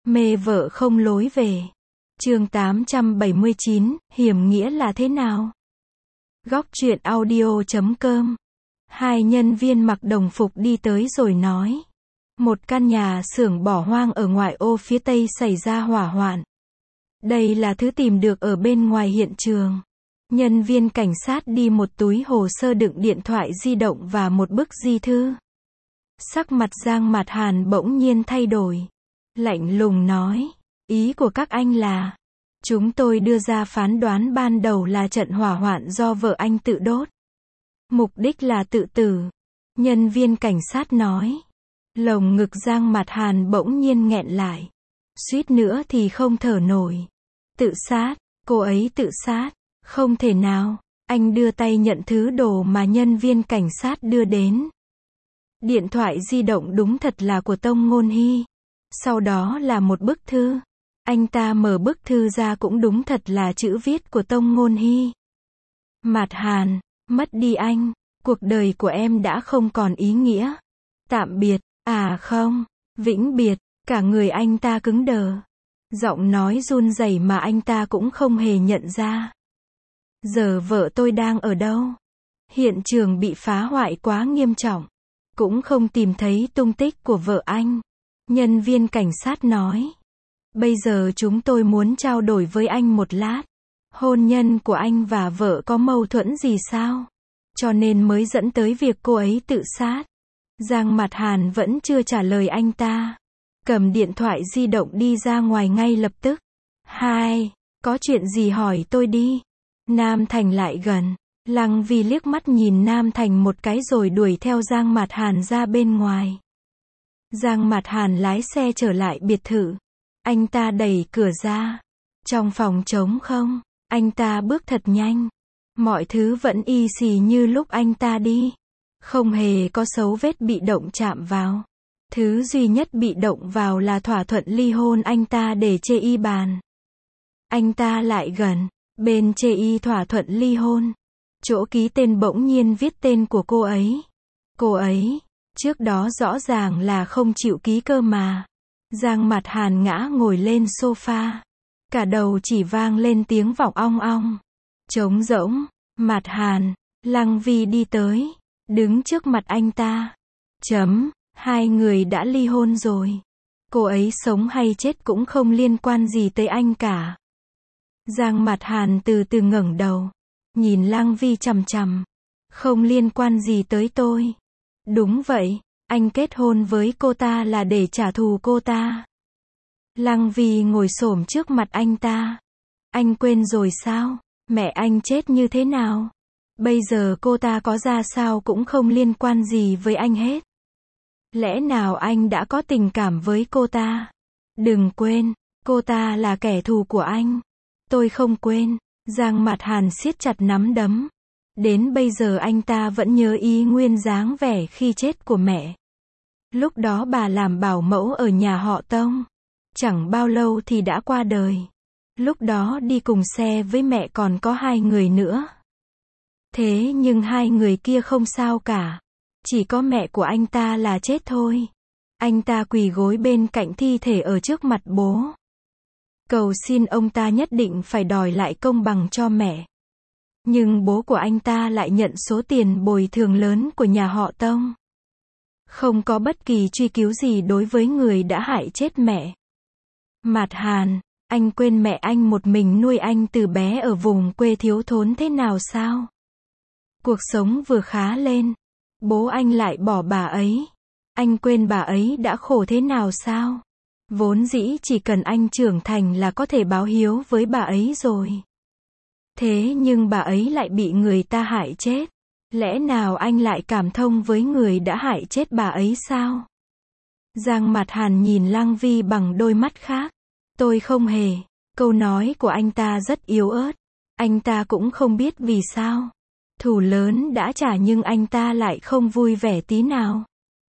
Mê vợ không lối về. Chương 879, hiểm nghĩa là thế nào? Góc truyện audio.com. Hai nhân viên mặc đồng phục đi tới rồi nói. Một căn nhà xưởng bỏ hoang ở ngoại ô phía tây xảy ra hỏa hoạn. Đây là thứ tìm được ở bên ngoài hiện trường. Nhân viên cảnh sát đi một túi hồ sơ đựng điện thoại di động và một bức di thư. Sắc mặt Giang Mạt Hàn bỗng nhiên thay đổi. Lạnh lùng nói, ý của các anh là, chúng tôi đưa ra phán đoán ban đầu là trận hỏa hoạn do vợ anh tự đốt. Mục đích là tự tử. Nhân viên cảnh sát nói. Lồng ngực Giang Mạt Hàn bỗng nhiên nghẹn lại. Suýt nữa thì không thở nổi. Tự sát, cô ấy tự sát. Không thể nào. Anh đưa tay nhận thứ đồ mà nhân viên cảnh sát đưa đến. Điện thoại di động đúng thật là của Tông Ngôn Hy. Sau đó là một bức thư. Anh ta mở bức thư ra cũng đúng thật là chữ viết của Tông Ngôn Hy. Mạt Hàn, mất đi anh, cuộc đời của em đã không còn ý nghĩa. Tạm biệt, à không, vĩnh biệt, cả người anh ta cứng đờ. Giọng nói run rẩy mà anh ta cũng không hề nhận ra. Giờ vợ tôi đang ở đâu? Hiện trường bị phá hoại quá nghiêm trọng. Cũng không tìm thấy tung tích của vợ anh. Nhân viên cảnh sát nói. Bây giờ chúng tôi muốn trao đổi với anh một lát. Hôn nhân của anh và vợ có mâu thuẫn gì sao? Cho nên mới dẫn tới việc cô ấy tự sát. Giang Mạt Hàn vẫn chưa trả lời anh ta. Cầm điện thoại di động đi ra ngoài ngay lập tức. Hai, có chuyện gì hỏi tôi đi. Nam Thành lại gần. Lăng Vi liếc mắt nhìn Nam Thành một cái rồi đuổi theo Giang Mạt Hàn ra bên ngoài. Giang Mạt Hàn lái xe trở lại biệt thự. Anh ta đẩy cửa ra. Trong phòng trống không. Anh ta bước thật nhanh. Mọi thứ vẫn y xì như lúc anh ta đi. Không hề có dấu vết bị động chạm vào. Thứ duy nhất bị động vào là thỏa thuận ly hôn anh ta để chê y bàn. Anh ta lại gần. Bên chê y thỏa thuận ly hôn. Chỗ ký tên bỗng nhiên viết tên của cô ấy. Cô ấy, trước đó rõ ràng là không chịu ký cơ mà. Giang Mạt Hàn ngã ngồi lên sofa. Cả đầu chỉ vang lên tiếng vọng ong ong. Trống rỗng. Mạt Hàn. Lăng Vi đi tới. Đứng trước mặt anh ta. Hai người đã ly hôn rồi. Cô ấy sống hay chết cũng không liên quan gì tới anh cả. Giang Mạt Hàn từ từ ngẩng đầu. Nhìn Lăng Vi chằm chằm. Không liên quan gì tới tôi. Đúng vậy, anh kết hôn với cô ta là để trả thù cô ta. Lăng Vi ngồi xổm trước mặt anh ta. Anh quên rồi sao? Mẹ anh chết như thế nào? Bây giờ cô ta có ra sao cũng không liên quan gì với anh hết. Lẽ nào anh đã có tình cảm với cô ta? Đừng quên, cô ta là kẻ thù của anh. Tôi không quên. Giang Mạt Hàn siết chặt nắm đấm. Đến bây giờ anh ta vẫn nhớ y nguyên dáng vẻ khi chết của mẹ. Lúc đó bà làm bảo mẫu ở nhà họ Tông. Chẳng bao lâu thì đã qua đời. Lúc đó đi cùng xe với mẹ còn có hai người nữa. Thế nhưng hai người kia không sao cả. Chỉ có mẹ của anh ta là chết thôi. Anh ta quỳ gối bên cạnh thi thể ở trước mặt bố. Cầu xin ông ta nhất định phải đòi lại công bằng cho mẹ. Nhưng bố của anh ta lại nhận số tiền bồi thường lớn của nhà họ Tông. Không có bất kỳ truy cứu gì đối với người đã hại chết mẹ. Mạt Hàn, anh quên mẹ anh một mình nuôi anh từ bé ở vùng quê thiếu thốn thế nào sao? Cuộc sống vừa khá lên, bố anh lại bỏ bà ấy. Anh quên bà ấy đã khổ thế nào sao? Vốn dĩ chỉ cần anh trưởng thành là có thể báo hiếu với bà ấy rồi. Thế nhưng bà ấy lại bị người ta hại chết. Lẽ nào anh lại cảm thông với người đã hại chết bà ấy sao? Giang Mạt Hàn nhìn Lăng Vi bằng đôi mắt khác. Tôi không hề. Câu nói của anh ta rất yếu ớt. Anh ta cũng không biết vì sao. Thù lớn đã trả nhưng anh ta lại không vui vẻ tí nào.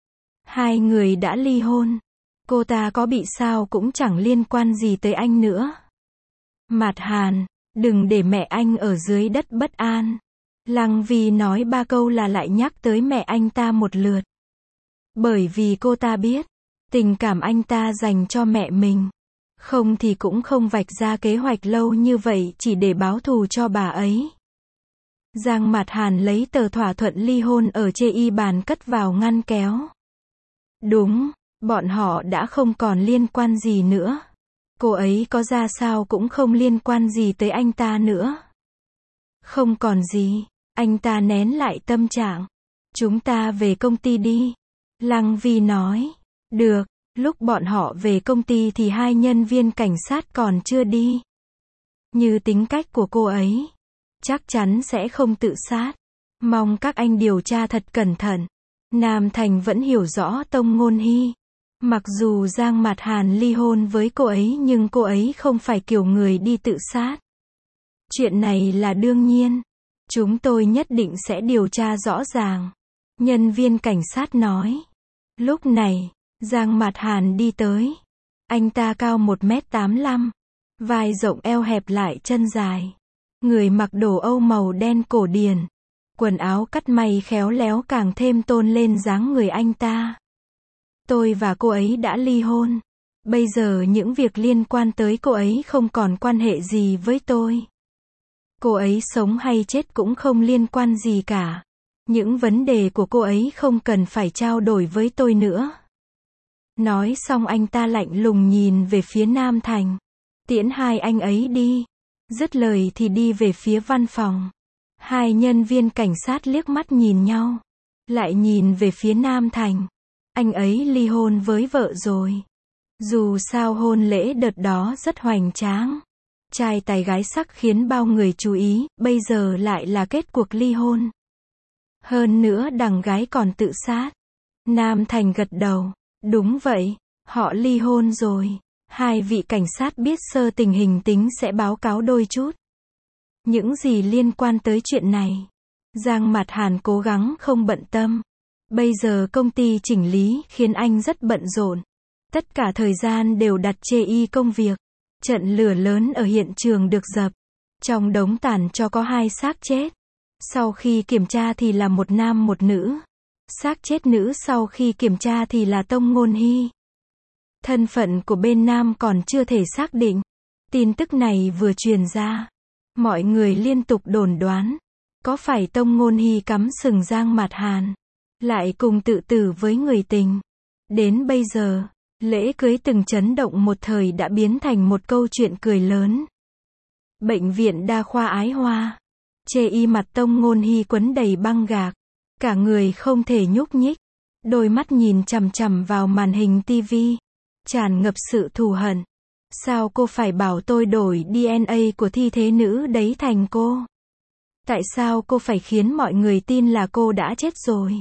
Hai người đã ly hôn. Cô ta có bị sao cũng chẳng liên quan gì tới anh nữa. Mạt Hàn, đừng để mẹ anh ở dưới đất bất an. Lăng Vi nói ba câu là lại nhắc tới mẹ anh ta một lượt. Bởi vì cô ta biết, tình cảm anh ta dành cho mẹ mình Không thì cũng không vạch ra kế hoạch lâu như vậy chỉ để báo thù cho bà ấy. Giang Mạt Hàn lấy tờ thỏa thuận ly hôn ở chê y bàn cất vào ngăn kéo. Đúng, bọn họ đã không còn liên quan gì nữa. Cô ấy có ra sao cũng không liên quan gì tới anh ta nữa. Không còn gì, anh ta nén lại tâm trạng. Chúng ta về công ty đi. Lăng Vi nói. Được, lúc bọn họ về công ty thì hai nhân viên cảnh sát còn chưa đi. Như tính cách của cô ấy, chắc chắn sẽ không tự sát. Mong các anh điều tra thật cẩn thận. Nam Thành vẫn hiểu rõ Tông Ngôn Hy. Mặc dù Giang Mạt Hàn ly hôn với cô ấy nhưng cô ấy không phải kiểu người đi tự sát. Chuyện này là đương nhiên. Chúng tôi nhất định sẽ điều tra rõ ràng. Nhân viên cảnh sát nói. Lúc này, Giang Mạt Hàn đi tới. Anh ta cao 1m85. Vai rộng eo hẹp lại chân dài. Người mặc đồ Âu màu đen cổ điển. Quần áo cắt may khéo léo càng thêm tôn lên dáng người anh ta. Tôi và cô ấy đã ly hôn. Bây giờ những việc liên quan tới cô ấy không còn quan hệ gì với tôi. Cô ấy sống hay chết cũng không liên quan gì cả. Những vấn đề của cô ấy không cần phải trao đổi với tôi nữa. Nói xong anh ta lạnh lùng nhìn về phía Nam Thành. Tiễn hai anh ấy đi. Dứt lời thì đi về phía văn phòng. Hai nhân viên cảnh sát liếc mắt nhìn nhau. Lại nhìn về phía Nam Thành. Anh ấy ly hôn với vợ rồi. Dù sao hôn lễ đợt đó rất hoành tráng. Trai tài gái sắc khiến bao người chú ý, bây giờ lại là kết cuộc ly hôn. Hơn nữa đằng gái còn tự sát. Nam Thành gật đầu. Đúng vậy, họ ly hôn rồi. Hai vị cảnh sát biết sơ tình hình tính sẽ báo cáo đôi chút. Những gì liên quan tới chuyện này, Giang Mạt Hàn cố gắng không bận tâm. Bây giờ công ty chỉnh lý khiến anh rất bận rộn. Tất cả thời gian đều đặt chê y công việc. Trận lửa lớn ở hiện trường được dập. Trong đống tàn tro có hai xác chết. Sau khi kiểm tra thì là một nam một nữ. Xác chết nữ sau khi kiểm tra thì là Tông Ngôn Hy. Thân phận của bên nam còn chưa thể xác định. Tin tức này vừa truyền ra, mọi người liên tục đồn đoán. Có phải Tông Ngôn Hy cắm sừng Giang Mạt Hàn, lại cùng tự tử với người tình. Đến bây giờ, lễ cưới từng chấn động một thời đã biến thành một câu chuyện cười lớn. Bệnh viện đa khoa Ái Hoa. Chê y mặt Tông Ngôn Hy quấn đầy băng gạc. Cả người không thể nhúc nhích. Đôi mắt nhìn chằm chằm vào màn hình tivi. Tràn ngập sự thù hận. Sao cô phải bảo tôi đổi DNA của thi thể nữ đấy thành cô? Tại sao cô phải khiến mọi người tin là cô đã chết rồi?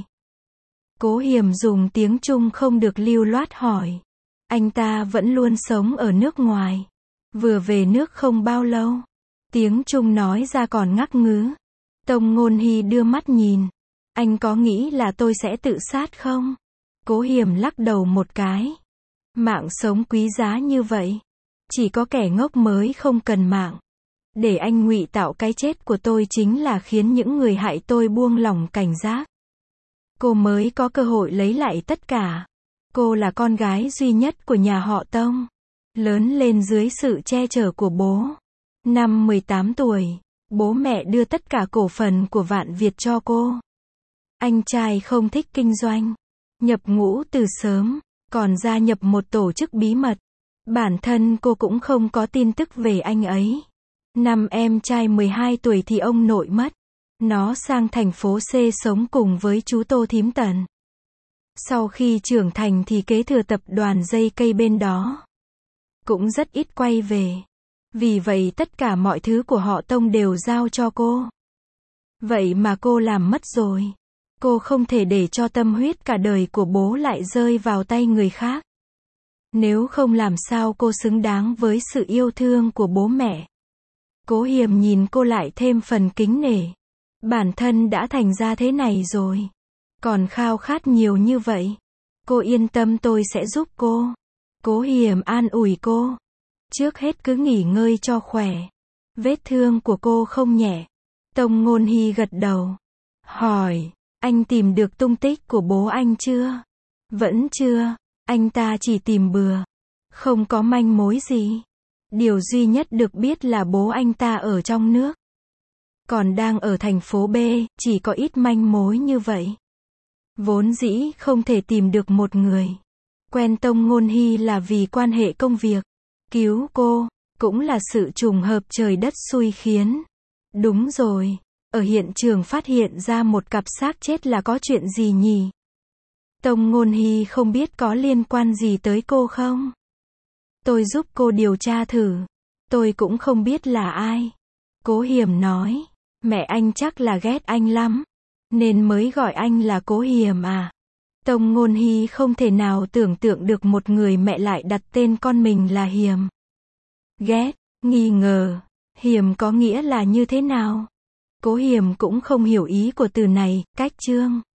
Cố Hiềm dùng tiếng Trung không được lưu loát hỏi. Anh ta vẫn luôn sống ở nước ngoài. Vừa về nước không bao lâu. Tiếng Trung nói ra còn ngắc ngứ. Tông Ngôn Hy đưa mắt nhìn. Anh có nghĩ là tôi sẽ tự sát không? Cố Hiềm lắc đầu một cái. Mạng sống quý giá như vậy. Chỉ có kẻ ngốc mới không cần mạng. Để anh ngụy tạo cái chết của tôi chính là khiến những người hại tôi buông lỏng cảnh giác. Cô mới có cơ hội lấy lại tất cả. Cô là con gái duy nhất của nhà họ Tông. Lớn lên dưới sự che chở của bố. Năm 18 tuổi, bố mẹ đưa tất cả cổ phần của Vạn Việt cho cô. Anh trai không thích kinh doanh. Nhập ngũ từ sớm, còn gia nhập một tổ chức bí mật. Bản thân cô cũng không có tin tức về anh ấy. Năm em trai 12 tuổi thì ông nội mất. Nó sang thành phố C sống cùng với chú Tô Thím Tần. Sau khi trưởng thành thì kế thừa tập đoàn dây cây bên đó. Cũng rất ít quay về. Vì vậy tất cả mọi thứ của họ Tông đều giao cho cô. Vậy mà cô làm mất rồi. Cô không thể để cho tâm huyết cả đời của bố lại rơi vào tay người khác. Nếu không làm sao cô xứng đáng với sự yêu thương của bố mẹ. Cố Hiềm nhìn cô lại thêm phần kính nể. Bản thân đã thành ra thế này rồi. Còn khao khát nhiều như vậy. Cô yên tâm tôi sẽ giúp cô. Cố Hiềm an ủi cô. Trước hết cứ nghỉ ngơi cho khỏe. Vết thương của cô không nhẹ. Tông Ngôn Hy gật đầu. Hỏi, anh tìm được tung tích của bố anh chưa? Vẫn chưa, anh ta chỉ tìm bừa. Không có manh mối gì. Điều duy nhất được biết là bố anh ta ở trong nước. Còn đang ở thành phố B, chỉ có ít manh mối như vậy. Vốn dĩ không thể tìm được một người. Quen Tông Ngôn Hy là vì quan hệ công việc. Cứu cô, cũng là sự trùng hợp trời đất xui khiến. Đúng rồi, ở hiện trường phát hiện ra một cặp xác chết là có chuyện gì nhỉ? Tông Ngôn Hy không biết có liên quan gì tới cô không? Tôi giúp cô điều tra thử. Tôi cũng không biết là ai. Cố Hiểm nói, mẹ anh chắc là ghét anh lắm, nên mới gọi anh là Cố Hiểm à? Tông Ngôn Hy không thể nào tưởng tượng được một người mẹ lại đặt tên con mình là Hiểm. Ghét, nghi ngờ, Hiểm có nghĩa là như thế nào? Cố Hiểm cũng không hiểu ý của từ này, cách chương.